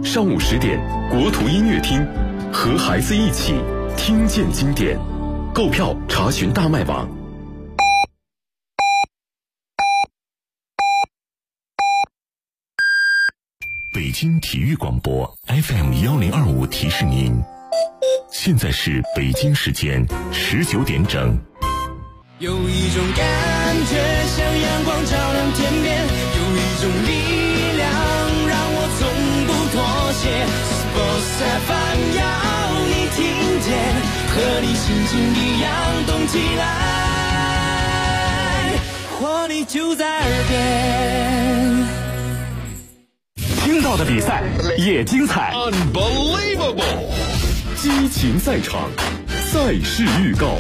上午10点，国图音乐厅，和孩子一起听见经典。购票查询大麦网。北京体育广播 FM1025提示您，现在是北京时间19点整。 有一种感觉像阳光照亮天边，有一种力量让我从不妥协。Sports FM 要你听见，和你心情一样动起来，活力就在耳边。 听到的比赛也精彩 ，Unbelievable！ 激情赛场，赛事预告。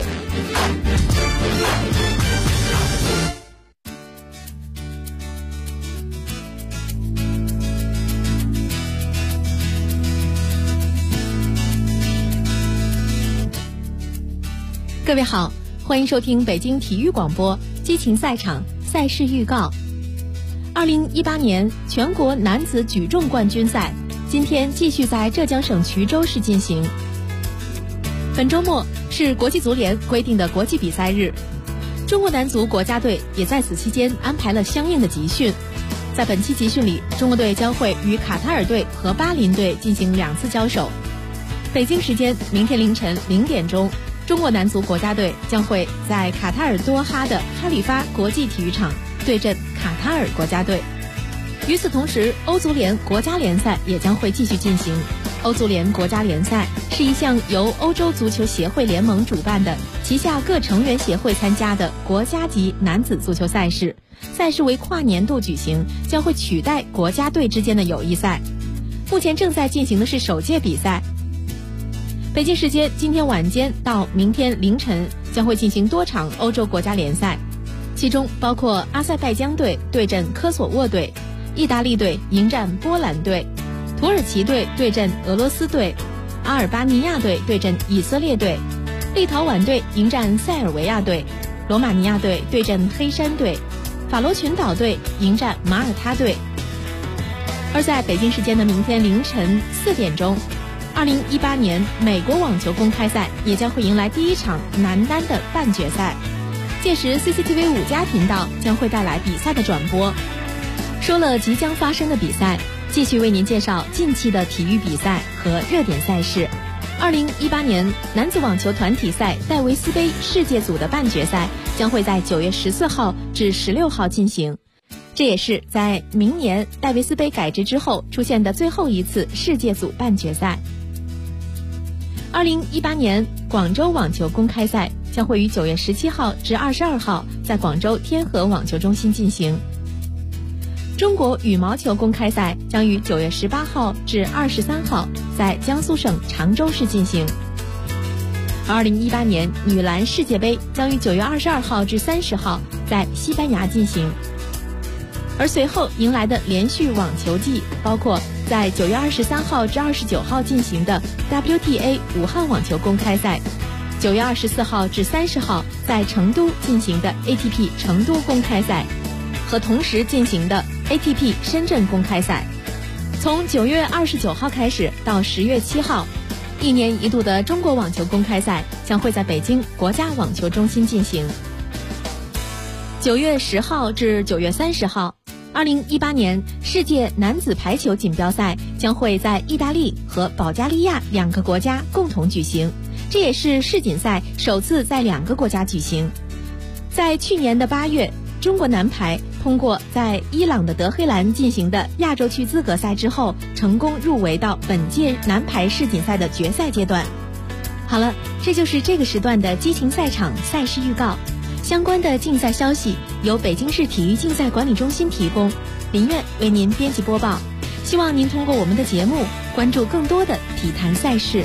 各位好，欢迎收听北京体育广播激情赛场赛事预告。2018年全国男子举重冠军赛今天继续在浙江省衢州市进行。本周末是国际足联规定的国际比赛日，中国男足国家队也在此期间安排了相应的集训。在本期集训里，中国队将会与卡塔尔队和巴林队进行2次交手。北京时间明天凌晨0点钟，中国男足国家队将会在卡塔尔多哈的哈里发国际体育场对阵卡塔尔国家队。与此同时，欧足联国家联赛也将会继续进行。欧足联国家联赛是一项由欧洲足球协会联盟主办的，旗下各成员协会参加的国家级男子足球赛事，赛事为跨年度举行，将会取代国家队之间的友谊赛。目前正在进行的是首届比赛。北京时间今天晚间到明天凌晨将会进行多场欧洲国家联赛，其中包括阿塞拜疆队对阵科索沃队，意大利队迎战波兰队，土耳其队对阵俄罗斯队，阿尔巴尼亚队对阵以色列队，立陶宛队迎战塞尔维亚队，罗马尼亚队对阵黑山队，法罗群岛队迎战马耳他队。而在北京时间的明天凌晨4点钟，2018年美国网球公开赛也将会迎来第一场男单的半决赛，届时 CCTV 5家频道将会带来比赛的转播。说了即将发生的比赛，继续为您介绍近期的体育比赛和热点赛事。2018年男子网球团体赛戴维斯杯世界组的半决赛将会在9月14号至16号进行，这也是在明年戴维斯杯改制之后出现的最后一次世界组半决赛。2018年广州网球公开赛将会于9月17号至22号在广州天河网球中心进行。中国羽毛球公开赛将于9月18号至23号在江苏省常州市进行。2018年女篮世界杯将于9月22号至30号在西班牙进行。而随后迎来的连续网球季包括在9月23号至29号进行的 WTA 武汉网球公开赛，9月24号至30号在成都进行的 ATP 成都公开赛，和同时进行的 ATP 深圳公开赛。从9月29号开始到10月7号，1年一度的中国网球公开赛将会在北京国家网球中心进行。9月10号至9月30号，2018年世界男子排球锦标赛将会在意大利和保加利亚2个国家共同举行，这也是世锦赛首次在2个国家举行。在去年的8月，中国男排通过在伊朗的德黑兰进行的亚洲区资格赛之后，成功入围到本届男排世锦赛的决赛阶段。好了，这就是这个时段的激情赛场赛事预告。相关的竞赛消息由北京市体育竞赛管理中心提供，林苑为您编辑播报。希望您通过我们的节目关注更多的体坛赛事。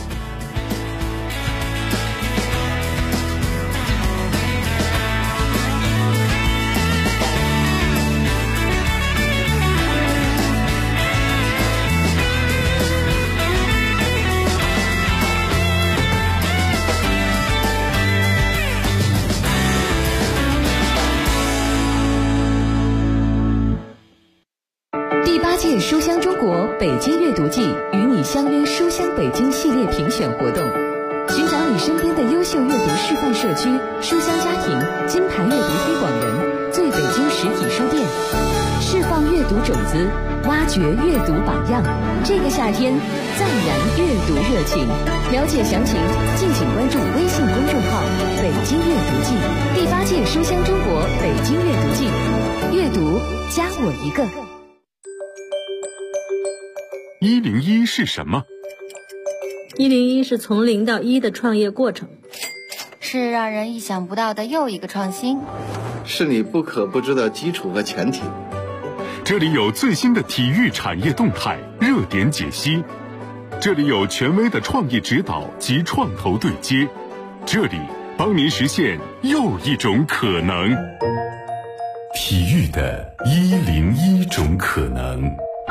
书香中国北京阅读季与你相约书香北京系列评选活动，寻找你身边的优秀阅读示范社区、书香家庭、金牌阅读推广人、最北京实体书店，释放阅读种子，挖掘阅读榜样。这个夏天，赞燃阅读热情。了解详情，敬请关注微信公众号“北京阅读季”第8届书香中国北京阅读季，阅读加我一个。 101是什么 ？101是从0到1的创业过程， 是让人意想不到的又一个创新， 是你不可不知的基础和前提。 这里有最新的体育产业动态、热点解析，这里有权威的创业指导及创投对接，这里帮您实现又一种可能。体育的101种可能。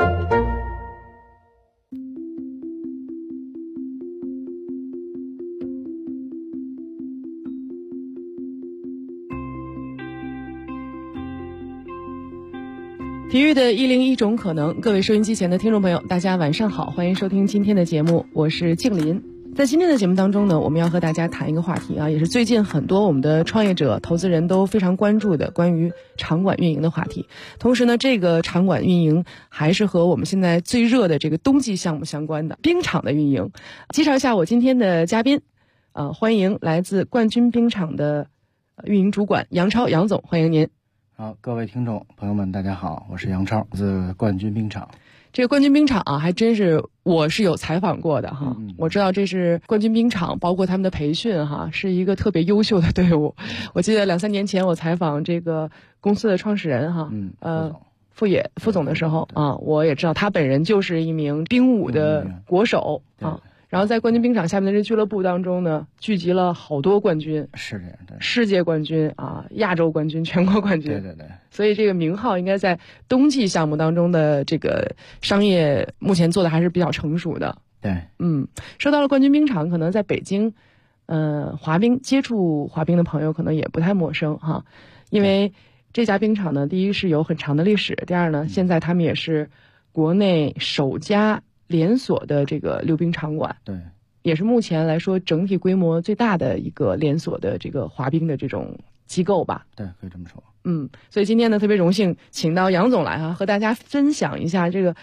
体育的101种可能，各位收音机前的听众朋友，大家晚上好，欢迎收听今天的节目，我是静林。在今天的节目当中呢，我们要和大家谈一个话题啊，也是最近很多我们的创业者、投资人都非常关注的关于场馆运营的话题。同时呢，这个场馆运营还是和我们现在最热的这个冬季项目相关的冰场的运营。介绍一下我今天的嘉宾，欢迎来自冠军冰场的运营主管杨超杨总，欢迎您。 好，各位听众朋友们，大家好，我是杨超，自冠军冰场。 这个冠军冰场啊，还真是我是有采访过的哈。我知道这是冠军冰场，包括他们的培训哈，是一个特别优秀的队伍。我记得2-3年前我采访这个公司的创始人哈，副总的时候啊，我也知道他本人就是一名冰舞的国手啊。然后在冠军冰场下面的这俱乐部当中呢，聚集了好多冠军， 是这样的， 世界冠军啊，亚洲冠军，全国冠军， 对。 所以这个名号应该在冬季项目当中的这个商业目前做的还是比较成熟的。 对， 说到了冠军冰场，可能在北京，接触滑冰的朋友可能也不太陌生哈，因为这家冰场呢，第一是有很长的历史，第二呢，现在他们也是国内首家连锁的这个溜冰场馆， 对， 也是目前来说整体规模最大的一个连锁的这个滑冰的这种机构吧。 对，可以这么说。 所以今天呢，特别荣幸请到杨总来哈，和大家分享一下这个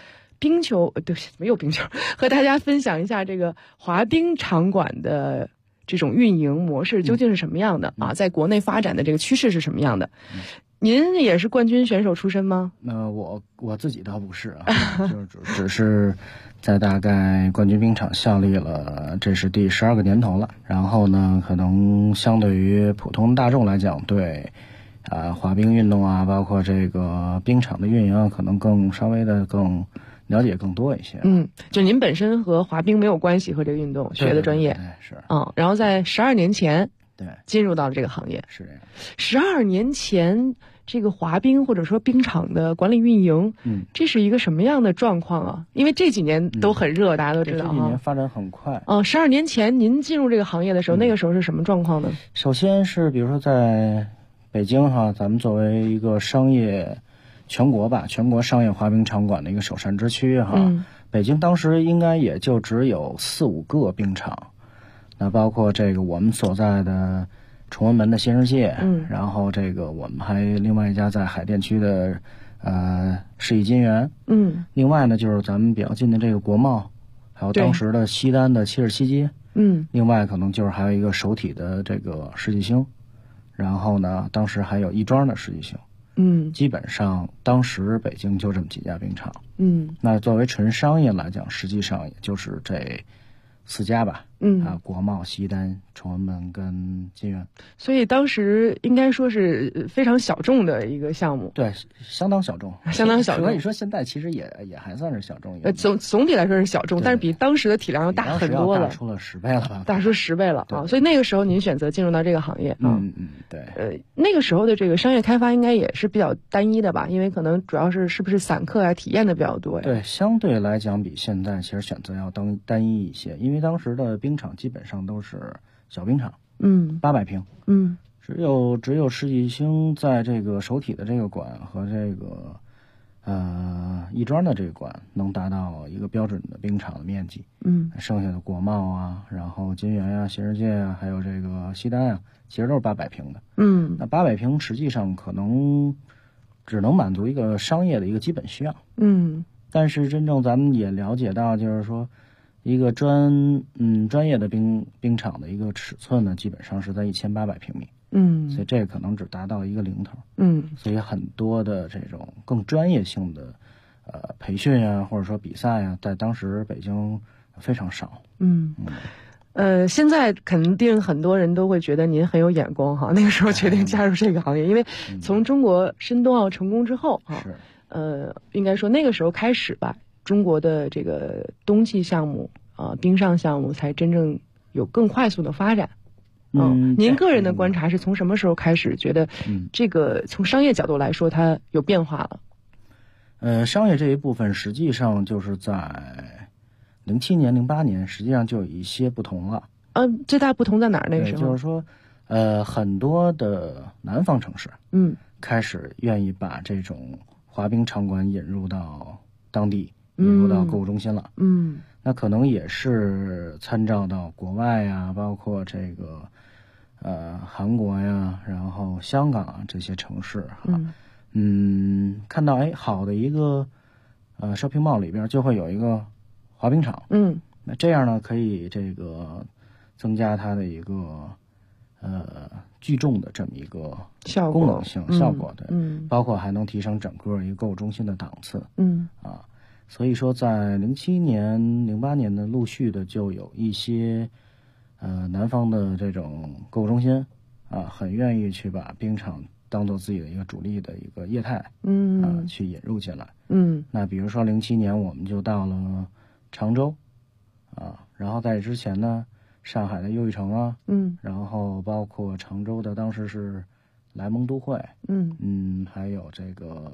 和大家分享一下这个滑冰场馆的这种运营模式究竟是什么样的啊？在国内发展的这个趋势是什么样的？您也是冠军选手出身吗？ 我自己倒不是啊，就是只是在大概冠军冰场效力了，这是第12个年头了。然后呢，可能相对于普通大众来讲，对滑冰运动啊，包括这个冰场的运营，可能稍微的更了解更多一些。 就您本身和滑冰没有关系，和这个运动学的专业， 对是。 然后在12年前， 对， 进入到了这个行业， 是这样。 12年前。这个滑冰或者说冰场的管理运营，这是一个什么样的状况啊？因为这几年都很热，大家都知道这几年发展很快。 12年前您进入这个行业的时候，那个时候是什么状况呢？ 首先是比如说在北京哈，咱们作为一个全国商业滑冰场馆的一个首善之区哈，北京当时应该也就只有4-5个冰场，那包括这个我们所在的崇文门的新世界，然后这个我们还另外一家在海淀区的世纪金源，另外呢就是咱们比较近的这个国贸，还有当时的西单的77街，另外可能就是还有一个首体的这个世纪星，然后呢当时还有亦庄的世纪星，基本上当时北京就这么几家冰场，那作为纯商业来讲，实际上也就是这4家吧，国贸、西单、崇文门跟金源， 所以当时应该说是非常小众的一个项目， 对，相当小众。所以说现在其实也还算是小众一个， 总体来说是小众，但是比当时的体量要大很多了， 大出了10倍了吧？ 大出10倍了啊！所以那个时候您选择进入到这个行业啊， 对， 那个时候的这个商业开发应该也是比较单一的吧？因为可能主要是不是散客啊体验的比较多呀？ 对，相对来讲比现在其实选择要单一一些，因为当时的冰场基本上都是小冰场，800平，只有世纪星在这个首体的这个馆和这个亦庄的这个馆能达到一个标准的冰场的面积，剩下的国贸啊，然后金源啊、新世界啊，还有这个西单啊，其实都是800平的，那800平实际上可能只能满足一个商业的一个基本需要，但是真正咱们也了解到，就是说一个专业的冰场的一个尺寸呢，基本上是在1800平米。所以这个可能只达到一个零头。所以很多的这种更专业性的培训啊，或者说比赛啊，在当时北京非常少。 现在肯定很多人都会觉得您很有眼光哈。那个时候决定加入这个行业，因为从中国申冬奥成功之后哈，应该说那个时候开始吧，中国的这个冬季项目冰上项目才真正有更快速的发展。您个人的观察是从什么时候开始觉得这个从商业角度来说它有变化了？ 商业这一部分实际上就是在07年、08年，实际上就有一些不同了。 最大不同在哪儿？那个时候就是说，很多的南方城市，开始愿意把这种滑冰场馆引入到当地，引入到购物中心了。那可能也是参照到国外呀，包括这个韩国呀，然后香港啊这些城市哈，看到好的一个shopping mall 里边就会有一个滑冰场，那这样呢可以这个增加它的一个聚众的这么一个功能性效果，对，包括还能提升整个一个购物中心的档次，所以说在07年、08年的陆续的就有一些南方的这种购物中心很愿意去把冰场当做自己的一个主力的一个业态，去引入进来。那比如说07年我们就到了常州然后在之前呢，上海的又一城啊，然后包括常州的当时是莱蒙都会，还有这个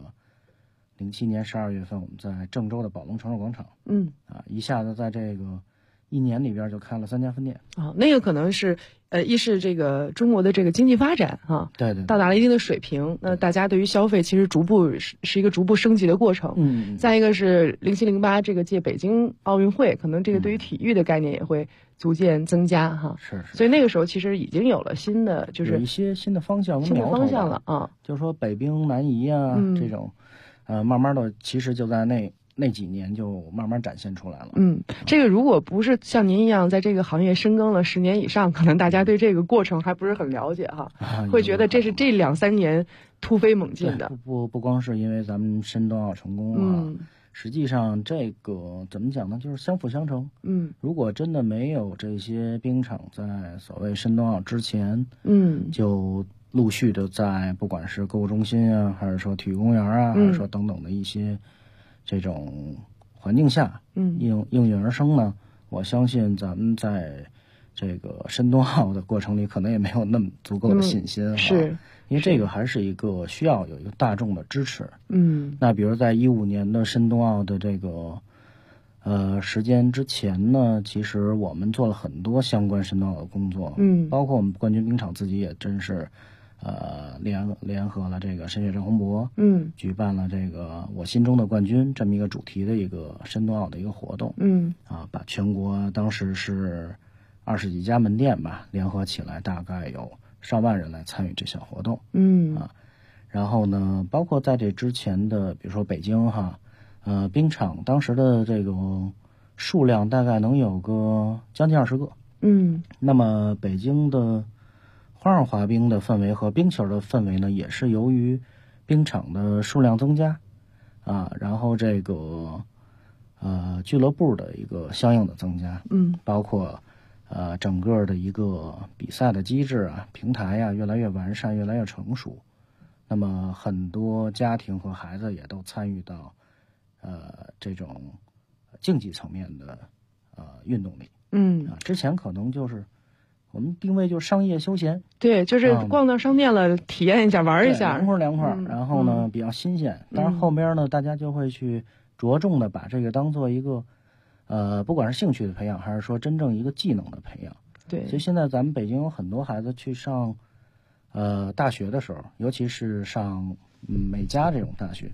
07年12月份我们在郑州的宝龙城市广场，一下子在这个1年里边就开了3家分店。 那个可能是一是这个中国的这个经济发展对， 到达了一定的水平，那大家对于消费其实逐步是一个逐步升级的过程。再一个是07、08这个届北京奥运会，可能这个对于体育的概念也会逐渐增加哈。 是。 所以那个时候其实已经有了新的就是有一些新的方向跟苗头了就是说北冰南移啊，这种慢慢的其实就在那几年就慢慢展现出来了。 这个如果不是像您一样在这个行业深耕了10年以上，可能大家对这个过程还不是很了解哈，会觉得这是这2-3年突飞猛进的。 不光是因为咱们申冬奥成功实际上这个怎么讲呢，就是相辅相成。如果真的没有这些冰场在所谓申冬奥之前就陆续的在不管是购物中心啊，还是说体育公园啊，还是说等等的一些这种环境下应运而生呢，我相信咱们在这个申冬奥的过程里可能也没有那么足够的信心是因为这个还是一个需要有一个大众的支持。那比如在15年的申冬奥的这个时间之前呢，其实我们做了很多相关申冬奥的工作，包括我们冠军冰场自己也真是联合了这个申雪郑宏博，举办了这个我心中的冠军这么一个主题的一个申冬奥的一个活动，把全国当时是20几家门店吧联合起来，大概有上万人来参与这项活动，然后呢，包括在这之前的，比如说北京冰场当时的这个数量大概能有个将近20个，那么北京的花样滑冰的氛围和冰球的氛围呢，也是由于冰场的数量增加然后这个俱乐部的一个相应的增加，包括整个的一个比赛的机制平台越来越完善，越来越成熟，那么很多家庭和孩子也都参与到这种竞技层面的运动里，之前可能就是我们定位就是商业休闲， 对，就是逛到商店了，体验一下，玩一下， 凉快，然后呢比较新鲜。但是后边呢，大家就会去着重的把这个当做一个不管是兴趣的培养，还是说真正一个技能的培养。 对， 所以现在咱们北京有很多孩子去上大学的时候，尤其是上美加这种大学，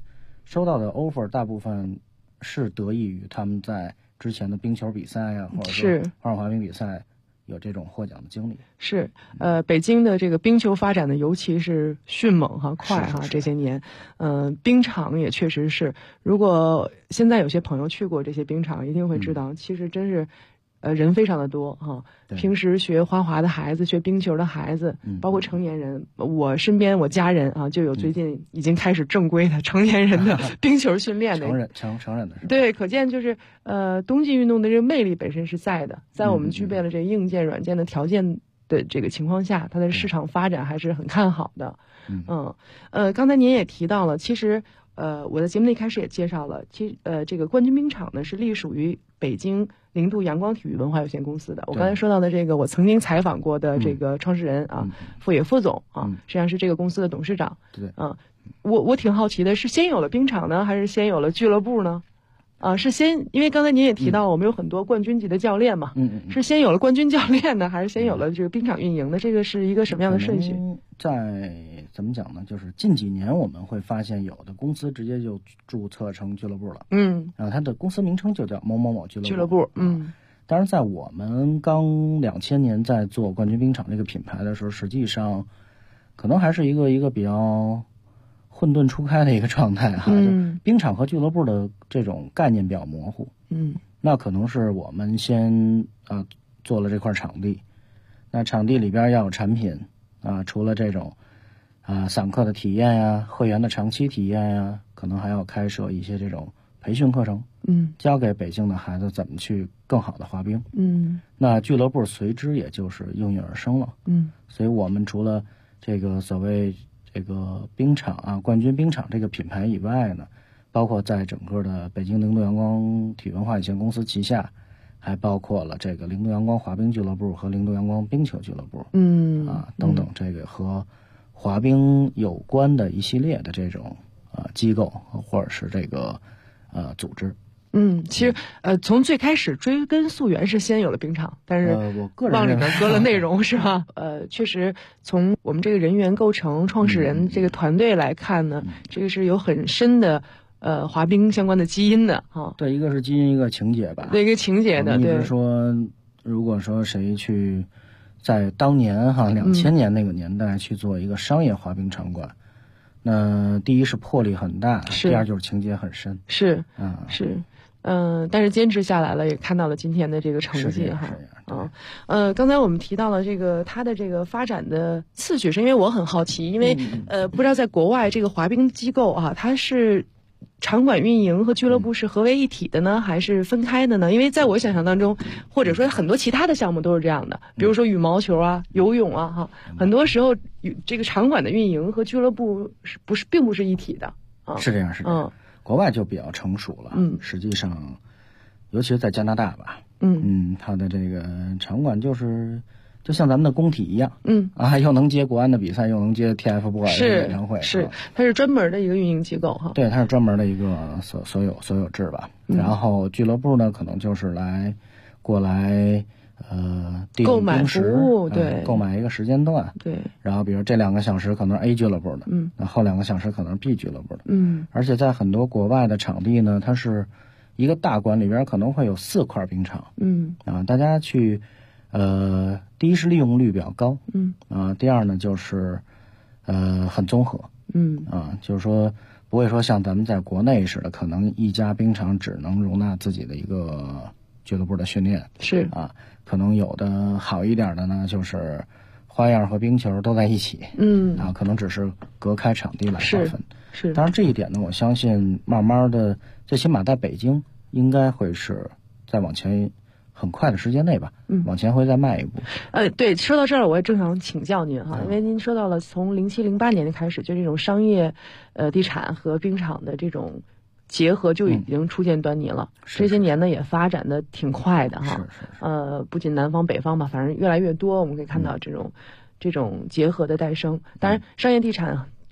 收到的 offer 大部分是得益于他们在之前的冰球比赛呀，或者说花样滑冰比赛有这种获奖的经历。 是，北京的这个冰球发展的尤其是迅猛哈、快哈，这些年，冰场也确实是，如果现在有些朋友去过这些冰场，一定会知道，其实真是。人非常的多哈，平时学花滑的孩子，学冰球的孩子，包括成年人，我身边我家人啊，就有最近已经开始正规的成年人的冰球训练的， 成人的是吧？ 对，可见就是冬季运动的这个魅力本身是在的，在我们具备了这硬件、软件的条件的这个情况下，它的市场发展还是很看好的。刚才您也提到了，其实我在节目的一开始也介绍了，这个冠军冰场呢是隶属于北京零度阳光体育文化有限公司的。我刚才说到的这个，我曾经采访过的这个创始人傅野副总实际上是这个公司的董事长。 对， 我挺好奇的，是先有了冰场呢，还是先有了俱乐部呢？是因为刚才您也提到，我们有很多冠军级的教练嘛，是先有了冠军教练呢，还是先有了这个冰场运营的？这个是一个什么样的顺序？ 怎么讲呢？就是近几年我们会发现，有的公司直接就注册成俱乐部了，然后它的公司名称就叫某某某俱乐部。当然，在我们刚2000年在做冠军冰场这个品牌的时候，实际上可能还是一个比较混沌初开的一个状态哈，就冰场和俱乐部的这种概念比较模糊。那可能是我们先做了这块场地，那场地里边要有产品除了这种散客的体验呀、会员的长期体验呀，可能还要开设一些这种培训课程，教给北京的孩子怎么去更好的滑冰。那俱乐部随之也就是应运而生了。所以我们除了这个所谓这个冰场冠军冰场这个品牌以外呢，包括在整个的北京零度阳光体育文化有限公司旗下，还包括了这个零度阳光滑冰俱乐部和零度阳光冰球俱乐部，等等，这个和滑冰有关的一系列的这种机构或者是这个组织。 其实从最开始追根溯源是先有了冰场，但是我个人往里边搁了内容是吧？确实从我们这个人员构成、创始人这个团队来看呢，这个是有很深的滑冰相关的基因的哈。 对，一个是基因，一个情节吧。 对，一个情节的。对， 一直说，如果说谁去在当年2000年那个年代去做一个商业滑冰场馆，那第一是魄力很大，第二就是情节很深。 是。但是坚持下来了，也看到了今天的这个成绩哈。刚才我们提到了这个它的这个发展的次序，是因为我很好奇，因为不知道在国外这个滑冰机构它是场馆运营和俱乐部是合为一体的呢，还是分开的呢？因为在我想象当中，或者说很多其他的项目都是这样的，比如说羽毛球游泳很多时候这个场馆的运营和俱乐部并不是一体的是这样。国外就比较成熟了，实际上，尤其是在加拿大吧，它的这个场馆就像咱们的工体一样，又能接国安的比赛，又能接 TFBOYS 的演唱会， 它是专门的一个运营机构哈。 对，它是专门的一个所有制吧。然后俱乐部呢，可能就是过来购买服务，对， 购买一个时间段， 对。 然后比如这2个小时可能是 A 俱乐部的，那后2个小时可能是 B 俱乐部的，而且在很多国外的场地呢，它是一个大馆里边可能会有4块冰场，大家去，第一是利用率比较高，第二呢就是很综合，就是说不会说像咱们在国内似的，可能一家冰场只能容纳自己的一个俱乐部的训练，可能有的好一点的呢，就是花样和冰球都在一起，可能只是隔开场地来划分。当然这一点呢，我相信慢慢的，最起码在北京应该会是再往前很快的时间内吧，往前会再迈一步。 对，说到这儿我也正想请教您因为您说到了从07、08年开始，就这种商业地产和冰场的这种结合就已经初见端倪了，这些年呢也发展的挺快的不仅南方北方吧，反正越来越多，我们可以看到这种结合的诞生。当然，商业地产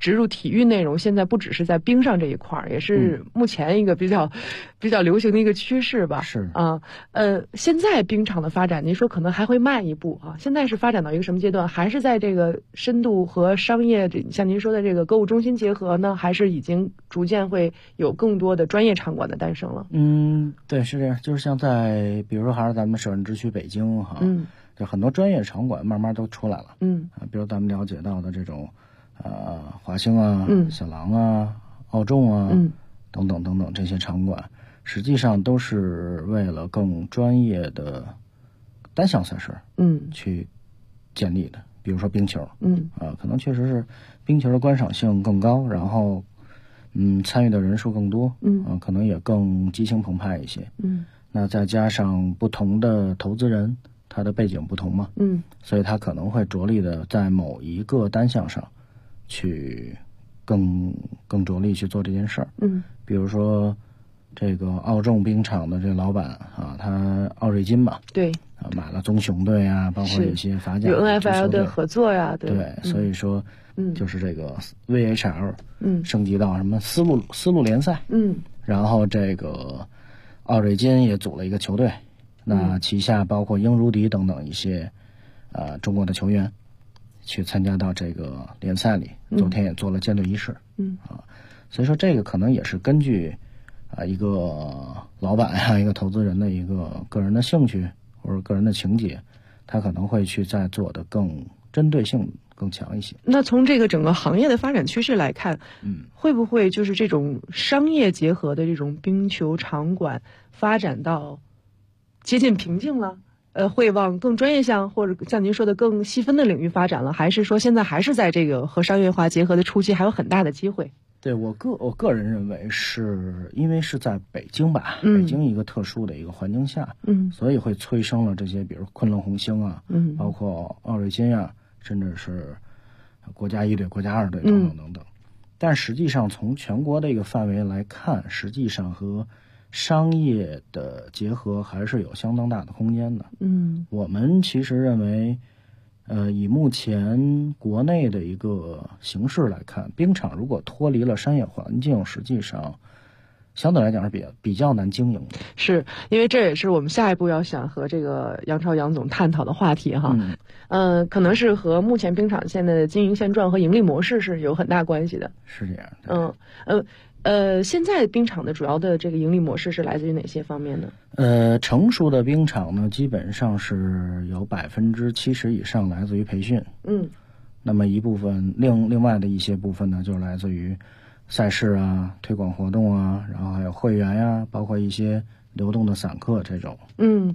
植入体育内容，现在不只是在冰上这一块儿，也是目前一个比较流行的一个趋势吧。 是啊，现在冰场的发展，您说可能还会慢一步啊。现在是发展到一个什么阶段？还是在这个深度和商业，像您说的这个歌舞中心结合呢？还是已经逐渐会有更多的专业场馆的诞生了？ 对，是这样。就是像在比如说还是咱们首善之区北京哈，就很多专业场馆慢慢都出来了。比如咱们了解到的这种。华星啊，小狼啊，奥众啊，等等等等这些场馆，实际上都是为了更专业的单项赛事，去建立的。比如说冰球，可能确实是冰球的观赏性更高，然后，参与的人数更多，可能也更激情澎湃一些，那再加上不同的投资人，他的背景不同嘛，所以他可能会着力的在某一个单项上。去更着力去做这件事儿，比如说这个奥众冰场的这个老板啊，他奥瑞金嘛， 对， 买了棕熊队啊，包括一些法甲有 NFL 的合作呀， 对，所以说，就是这个 VHL，升级到什么丝路联赛，然后这个奥瑞金也组了一个球队，那旗下包括英如迪等等一些中国的球员。去参加到这个联赛里，昨天也做了建队仪式，所以说这个可能也是根据一个老板呀、一个投资人的一个个人的兴趣或者个人的情节，他可能会去再做的更针对性更强一些。 那从这个整个行业的发展趋势来看，会不会就是这种商业结合的这种冰球场馆发展到接近瓶颈了？会往更专业项或者像您说的更细分的领域发展了，还是说现在还是在这个和商业化结合的初期，还有很大的机会？ 对，我个人认为是因为是在北京吧，北京一个特殊的一个环境下，所以会催生了这些，比如昆仑红星啊，包括奥瑞金啊，甚至是国家1队、国家2队等等等等。但实际上从全国的一个范围来看，实际上和商业的结合还是有相当大的空间的。我们其实认为，以目前国内的一个形势来看，冰场如果脱离了商业环境，实际上相对来讲是比较难经营的。 是因为这也是我们下一步要想和这个杨超杨总探讨的话题哈。可能是和目前冰场现在的经营现状和盈利模式是有很大关系的。 是这样。 现在冰场的主要的这个盈利模式是来自于哪些方面呢？ 成熟的冰场呢，基本上是有70%以上来自于培训。那么一部分另外的一些部分呢，就来自于赛事啊、推广活动啊，然后还有会员呀、包括一些流动的散客这种。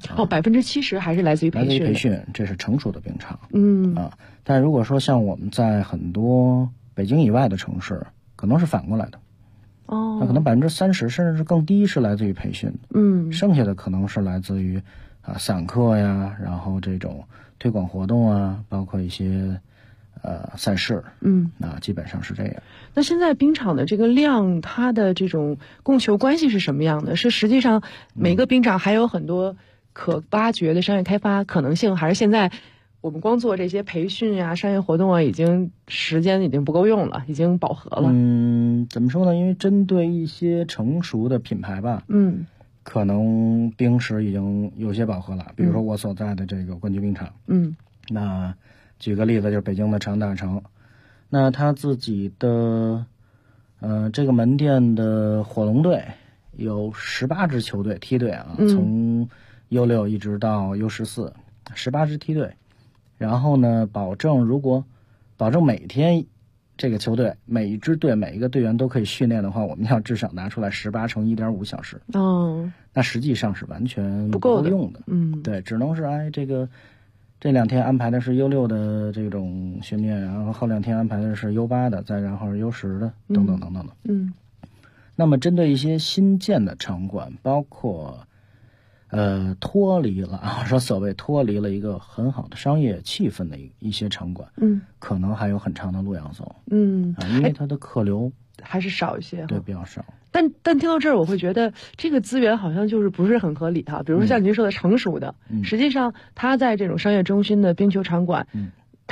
70%还是来自于培训。 来自于培训，这是成熟的冰场。但如果说像我们在很多北京以外的城市，可能是反过来的。那可能30%甚至是更低是来自于培训，剩下的可能是来自于散客呀，然后这种推广活动啊，包括一些赛事，基本上是这样。 那现在冰场的这个量，它的这种供求关系是什么样的？是实际上每个冰场还有很多可挖掘的商业开发可能性，还是现在我们光做这些培训呀、商业活动啊，时间已经不够用了，已经饱和了。 怎么说呢？因为针对一些成熟的品牌吧，可能冰室已经有些饱和了。比如说我所在的这个冠军冰场，那举个例子，就是北京的长大城，那他自己的这个门店的火龙队有18支球队梯队啊，从U6一直到U14，18支梯队。然后呢，保证每天这个球队每一支队每一个队员都可以训练的话，我们要至少拿出来18乘1.5小时。那实际上是完全不够用的。对，只能是这2天安排的是U6的这种训练，然后后2天安排的是U8的，再然后是U10的，等等等等的。那么针对一些新建的场馆，包括脱离了一个很好的商业气氛的一些场馆，可能还有很长的路要走，因为它的客流还是少一些， 对，比较少。 但听到这儿，我会觉得这个资源好像就是不是很合理哈。比如说像您说的成熟的，实际上它在这种商业中心的冰球场馆，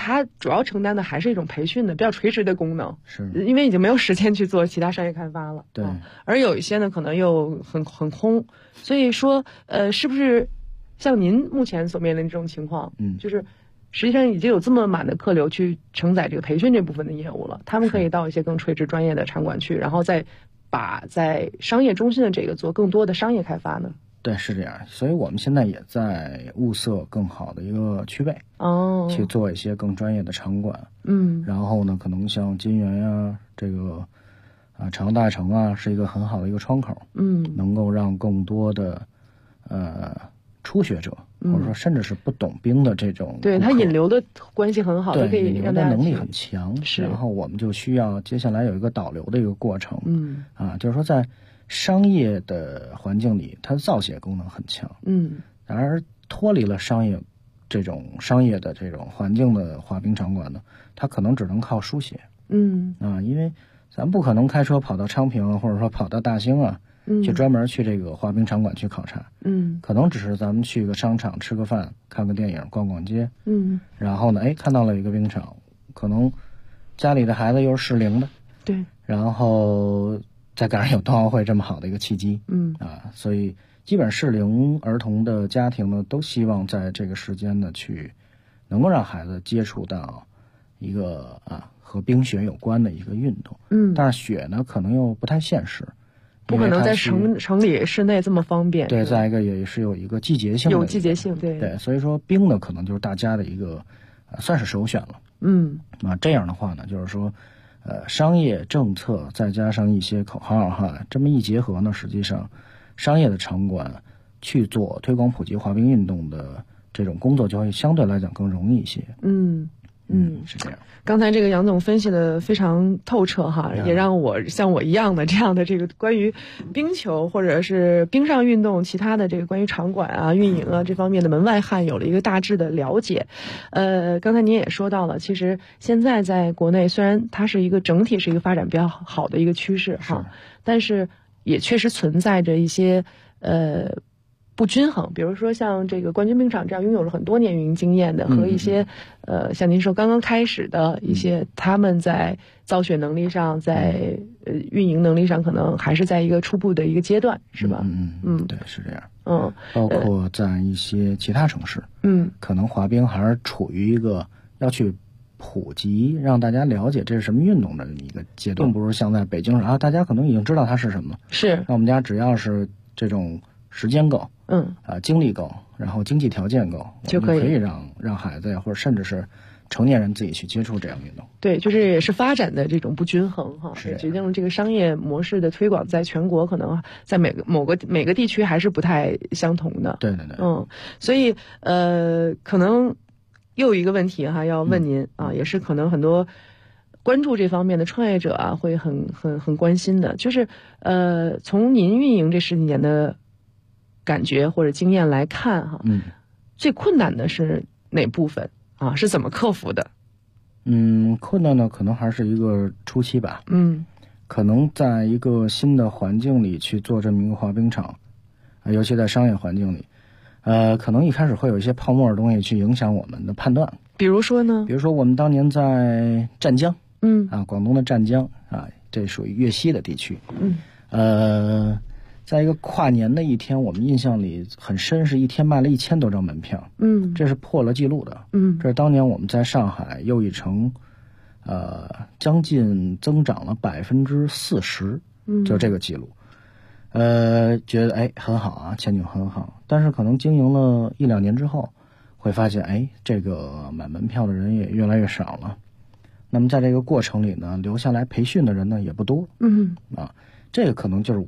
它主要承担的还是一种培训的比较垂直的功能， 是因为已经没有时间去做其他商业开发了。 对， 而有一些呢可能又很空，所以说是不是像您目前所面临的这种情况，就是实际上已经有这么满的客流去承载这个培训这部分的业务了，他们可以到一些更垂直专业的场馆去，然后再把在商业中心的这个做更多的商业开发呢？ 对，是这样，所以我们现在也在物色更好的一个区位，去做一些更专业的场馆，然后呢，可能像金源呀，这个长大城啊，是一个很好的一个窗口，能够让更多的初学者，或者说甚至是不懂冰的这种， 对他引流的关系很好， 对， 可以引流的能力很强， 是， 然后我们就需要接下来有一个导流的一个过程，就是说在商业的环境里，它的造血功能很强，而脱离了商业的这种环境的滑冰场馆呢，它可能只能靠书写，因为咱不可能开车跑到昌平或者说跑到大兴啊，去专门去这个滑冰场馆去考察，可能只是咱们去个商场吃个饭、看个电影、逛逛街，然后呢，看到了一个冰场，可能家里的孩子又是适龄的， 对， 然后再赶上有冬奥会这么好的一个契机，所以基本适龄儿童的家庭呢，都希望在这个时间呢去能够让孩子接触到一个和冰雪有关的一个运动，但是雪呢可能又不太现实， 不可能在城里室内这么方便， 对，再一个也是有一个季节性的， 有季节性，对， 所以说冰呢可能就是大家的一个算是首选了，这样的话呢，就是说商业政策再加上一些口号这么一结合呢，实际上商业的场馆去做推广普及滑冰运动的这种工作就会相对来讲更容易一些。是这样。 刚才这个杨总分析的非常透彻也让我像我一样的这样的这个关于冰球或者是冰上运动其他的这个关于场馆运营这方面的门外汉有了一个大致的了解。刚才您也说到了，其实现在在国内虽然它是一个整体是一个发展比较好的一个趋势但是也确实存在着一些不均衡，比如说像这个冠军冰场这样拥有了很多年运营经验的，和一些像您说刚刚开始的一些，他们在造血能力上，在运营能力上，可能还是在一个初步的一个阶段，是吧？ 对，是这样。包括在一些其他城市，可能滑冰还是处于一个要去普及，让大家了解这是什么运动的一个阶段，并不是像在北京大家可能已经知道它是什么， 是。 那我们家只要是这种时间够，精力够，然后经济条件够， 就可以让孩子呀，或者甚至是成年人自己去接触这样运动。 对，就是也是发展的这种不均衡也决定了这个商业模式的推广在全国可能在每个地区还是不太相同的。 对。 所以可能又有一个问题要问您也是可能很多关注这方面的创业者会很关心的，就是从您运营这10几年的感觉或者经验来看最困难的是哪部分是怎么克服的？ 困难呢可能还是一个初期吧，可能在一个新的环境里去做这么一个滑冰场，尤其在商业环境里，可能一开始会有一些泡沫的东西去影响我们的判断。 比如说呢？ 比如说我们当年在湛江，广东的湛江这属于粤西的地区，在一个跨年的一天，我们印象里很深，是一天卖了1000多张门票，这是破了记录的，这是当年我们在上海又一城，将近增长了40%，就这个记录，觉得很好前景很好，但是可能经营了1-2年之后，会发现这个买门票的人也越来越少了，那么在这个过程里呢，留下来培训的人呢也不多，这个可能就是